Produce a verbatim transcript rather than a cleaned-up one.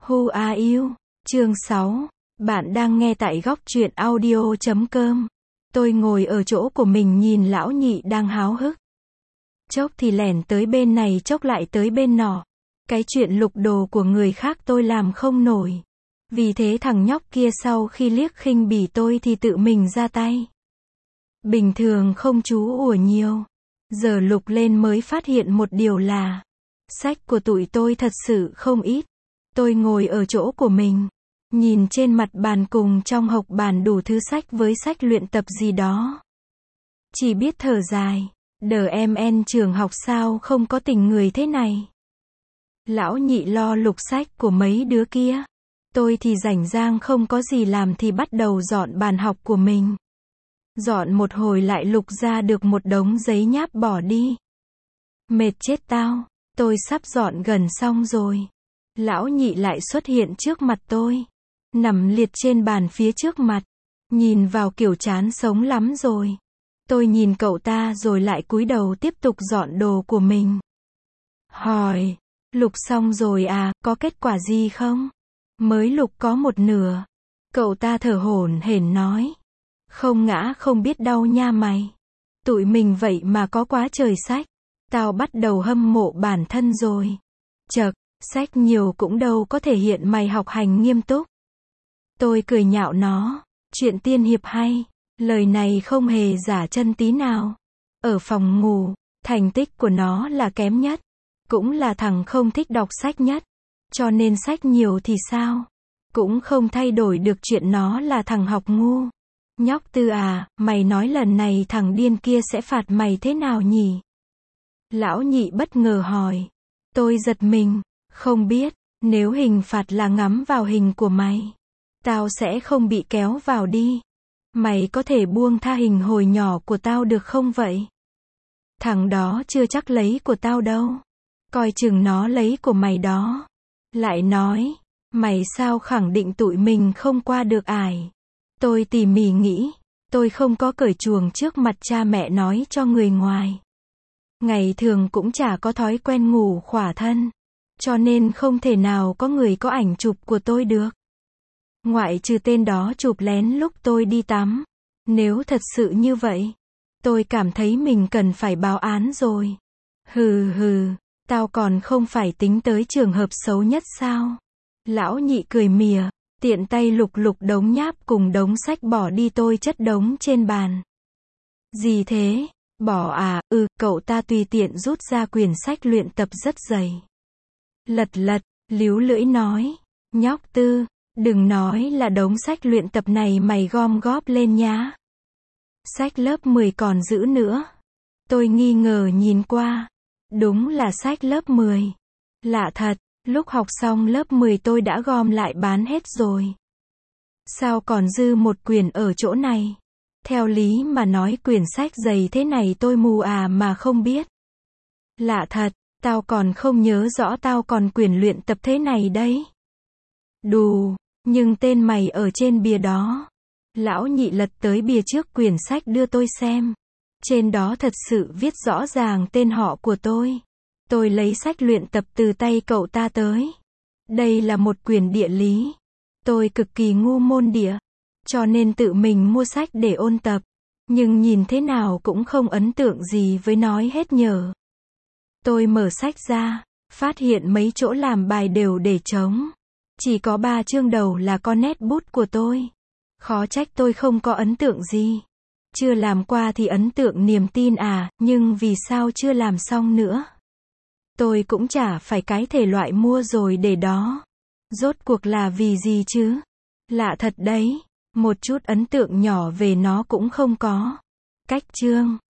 Who are you? Chương sáu. Bạn đang nghe tại góc truyện audio chấm com. Tôi ngồi ở chỗ của mình nhìn lão nhị đang háo hức. Chốc thì lẻn tới bên này chốc lại tới bên nọ. Cái chuyện lục đồ của người khác tôi làm không nổi. Vì thế thằng nhóc kia sau khi liếc khinh bỉ tôi thì tự mình ra tay. Bình thường không chú ủa nhiều. Giờ lục lên mới phát hiện một điều là sách của tụi tôi thật sự không ít. Tôi ngồi ở chỗ của mình, nhìn trên mặt bàn cùng trong hộc bàn đủ thứ sách với sách luyện tập gì đó. Chỉ biết thở dài, đờ em en trường học sao không có tình người thế này. Lão nhị lo lục sách của mấy đứa kia. Tôi thì rảnh rang không có gì làm thì bắt đầu dọn bàn học của mình. Dọn một hồi lại lục ra được một đống giấy nháp bỏ đi. Mệt chết tao, tôi sắp dọn gần xong rồi. Lão nhị lại xuất hiện trước mặt tôi. Nằm liệt trên bàn phía trước mặt. Nhìn vào kiểu chán sống lắm rồi. Tôi nhìn cậu ta rồi lại cúi đầu tiếp tục dọn đồ của mình. Hỏi, lục xong rồi à, có kết quả gì không? Mới lục có một nửa. Cậu ta thở hổn hển nói. Không ngã không biết đau nha mày. Tụi mình vậy mà có quá trời sách. Tao bắt đầu hâm mộ bản thân rồi. Chậc, sách nhiều cũng đâu có thể hiện mày học hành nghiêm túc. Tôi cười nhạo nó. Chuyện tiên hiệp hay. Lời này không hề giả chân tí nào. Ở phòng ngủ, thành tích của nó là kém nhất. Cũng là thằng không thích đọc sách nhất. Cho nên sách nhiều thì sao? Cũng không thay đổi được chuyện nó là thằng học ngu. Nhóc Tư à, mày nói lần này thằng điên kia sẽ phạt mày thế nào nhỉ? Lão nhị bất ngờ hỏi. Tôi giật mình, không biết, nếu hình phạt là ngắm vào hình của mày, tao sẽ không bị kéo vào đi. Mày có thể buông tha hình hồi nhỏ của tao được không vậy? Thằng đó chưa chắc lấy của tao đâu. Coi chừng nó lấy của mày đó. Lại nói, mày sao khẳng định tụi mình không qua được ải? Tôi tỉ mỉ nghĩ, tôi không có cởi chuồng trước mặt cha mẹ nói cho người ngoài. Ngày thường cũng chả có thói quen ngủ khỏa thân. Cho nên không thể nào có người có ảnh chụp của tôi được. Ngoại trừ tên đó chụp lén lúc tôi đi tắm. Nếu thật sự như vậy, tôi cảm thấy mình cần phải báo án rồi. Hừ hừ, tao còn không phải tính tới trường hợp xấu nhất sao? Lão nhị cười mỉa, tiện tay lục lục đống nháp cùng đống sách bỏ đi tôi chất đống trên bàn. Gì thế? Bỏ à? Ừ, cậu ta tùy tiện rút ra quyển sách luyện tập rất dày. Lật lật, líu lưỡi nói. Nhóc Tư, đừng nói là đống sách luyện tập này mày gom góp lên nhá. Sách lớp mười còn giữ nữa. Tôi nghi ngờ nhìn qua. Đúng là sách lớp mười. Lạ thật, lúc học xong lớp mười tôi đã gom lại bán hết rồi. Sao còn dư một quyển ở chỗ này? Theo lý mà nói quyển sách dày thế này tôi mù à mà không biết. Lạ thật, tao còn không nhớ rõ tao còn quyển luyện tập thế này đấy. Đù, nhưng tên mày ở trên bìa đó. Lão nhị lật tới bìa trước quyển sách đưa tôi xem. Trên đó thật sự viết rõ ràng tên họ của tôi. Tôi lấy sách luyện tập từ tay cậu ta tới. Đây là một quyển địa lý. Tôi cực kỳ ngu môn địa. Cho nên tự mình mua sách để ôn tập. Nhưng nhìn thế nào cũng không ấn tượng gì với nói hết nhờ. Tôi mở sách ra, phát hiện mấy chỗ làm bài đều để trống. Chỉ có ba chương đầu là có nét bút của tôi. Khó trách tôi không có ấn tượng gì. Chưa làm qua thì ấn tượng niềm tin à, nhưng vì sao chưa làm xong nữa? Tôi cũng chả phải cái thể loại mua rồi để đó. Rốt cuộc là vì gì chứ? Lạ thật đấy, một chút ấn tượng nhỏ về nó cũng không có. Cách chương,